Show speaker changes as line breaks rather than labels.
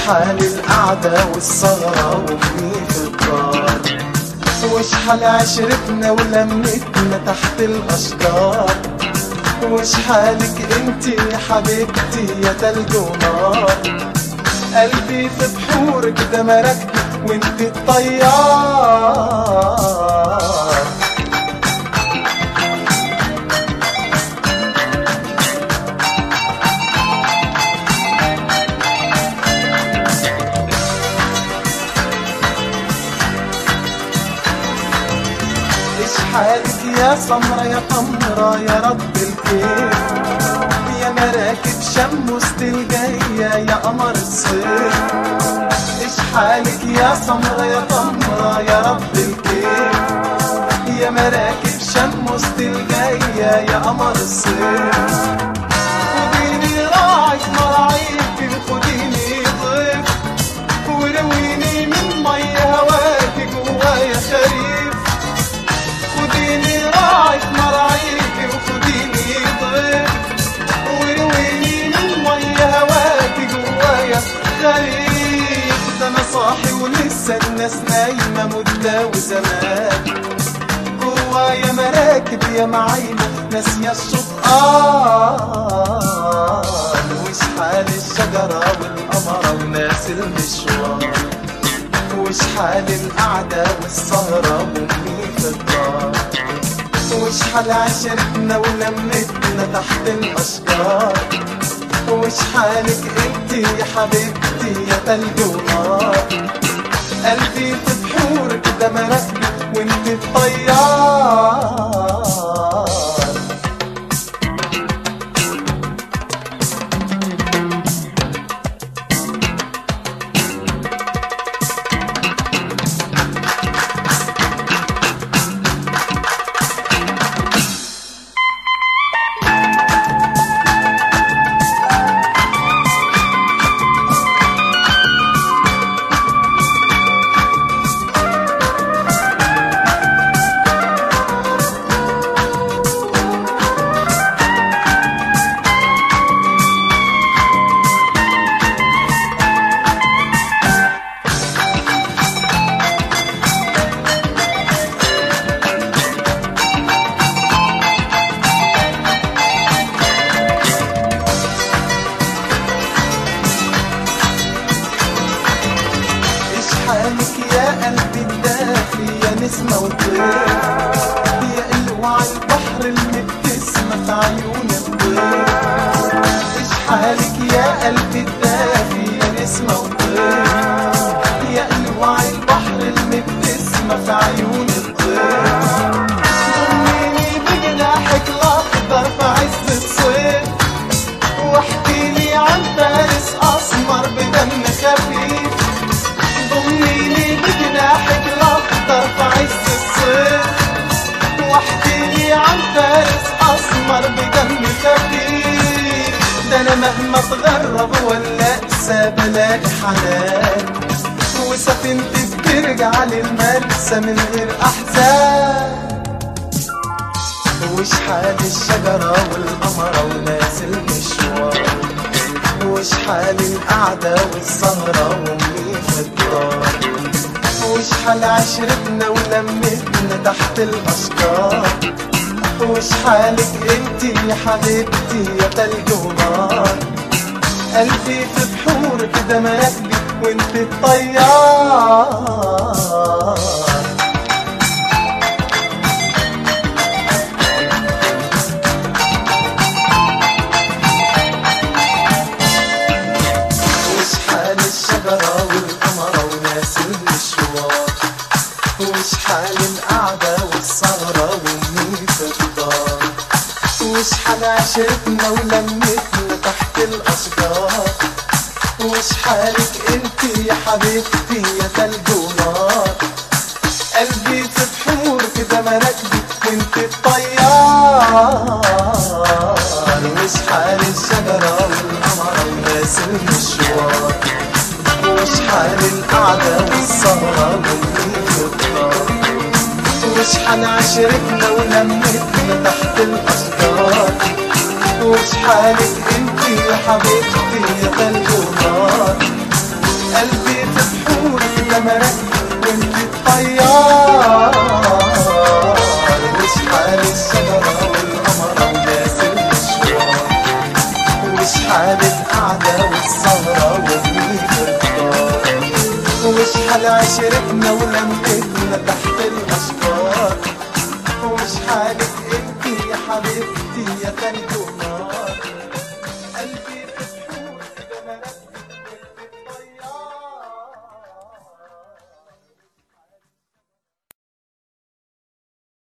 حال القعدة والسهرة وامي في الدار، وش حال عشرتنا ولمتنا تحت الاشجار، وش حالك انتي يا حبيبتي يا تلج ونار، قلبي في بحورك ده مراكبي وانتي الطيار. ايش حالك يا سمرة يا قمرة يا رب الكيف، يا مراكب شم وسط الجاية يا قمر الصيف. ايش حالك يا سمرة يا قمرة يا رب الكيف، يا مراكب شم وسط الجاية يا قمر الصيف. خديني راعك مراعيكي وخديني ضيف، ورويني من مي هواكي جوايا خريف. خديني راعك مراعيكي وخديني ضيف، ورويني من مي هواكي جوايا خريف. ده انا صاحي ولسه الناس نايمة مدة وزمان، جوايا مراكب يا معاينة ناسية الشطآن. وش حال الشجرة والقمرة وناس المشوار، وش حال القعدة والسهرة وامي في الدار، وش حال عشرتنا ولمتنا تحت الاشجار، وش حالك انتي يا حبيبتي يا تلج ونار، قلبي في بحورك ده مراكبي وانتي الطيار. حالك يا قلبي الدافي يا نسمة وطير، يا قلوع البحر المبتسمة في عيون الطير. ايش حالك يا قلبي الدافي يا نسمة وطير، يا قلوع البحر المبتسمة في عيون الطير. ضميني بجناحك الاخضر في عز الصيف، واحكيلي عن فارس اسمر بدم خفيف. ضميني بجناحك الاخضر في عز الصيف، واحكيلي عن فارس اسمر بدم خفيف. ده انا مهما اتغرب ولا اقسى بلاقي حنان، وسفينتي بترجع للمرسى من غير احزان. وش حال الشجرة والقمرة وناس المشوار، وش حال القعدة والسهرة وامي في الدار، وش حال عشرتنا ولمتنا تحت الاشجار، وش حالك انتي يا حبيبتي يا تلج ونار، قلبي في بحورك ده مراكبي وانتي الطيار. وش حال القعدة والسهرة وامي في الدار، وش حال عشرتنا ولمتنا تحت الاشجار، وش حالك انتي يا حبيبتي يا تلج ونار، قلبي في بحورك ده مراكبي وانتي الطيار. وش حال الشجرة والقمرة وناس المشوار، وش حال القعدة والسهرة وامي في الدار، وش حال عشرتنا ولمتنا تحت الاشجار، وش حالك انتي يا حبيبتي يا تلج ونار، السمرة وانت الطيار، وش حال الشجرة والقمرة وناس المشوار، وش حال القعدة والسهرة ومين الدار، وش حال عشرتنا ولمتنا تحت الأشجار، وش حالك انتي يا حبيبتي يا خالته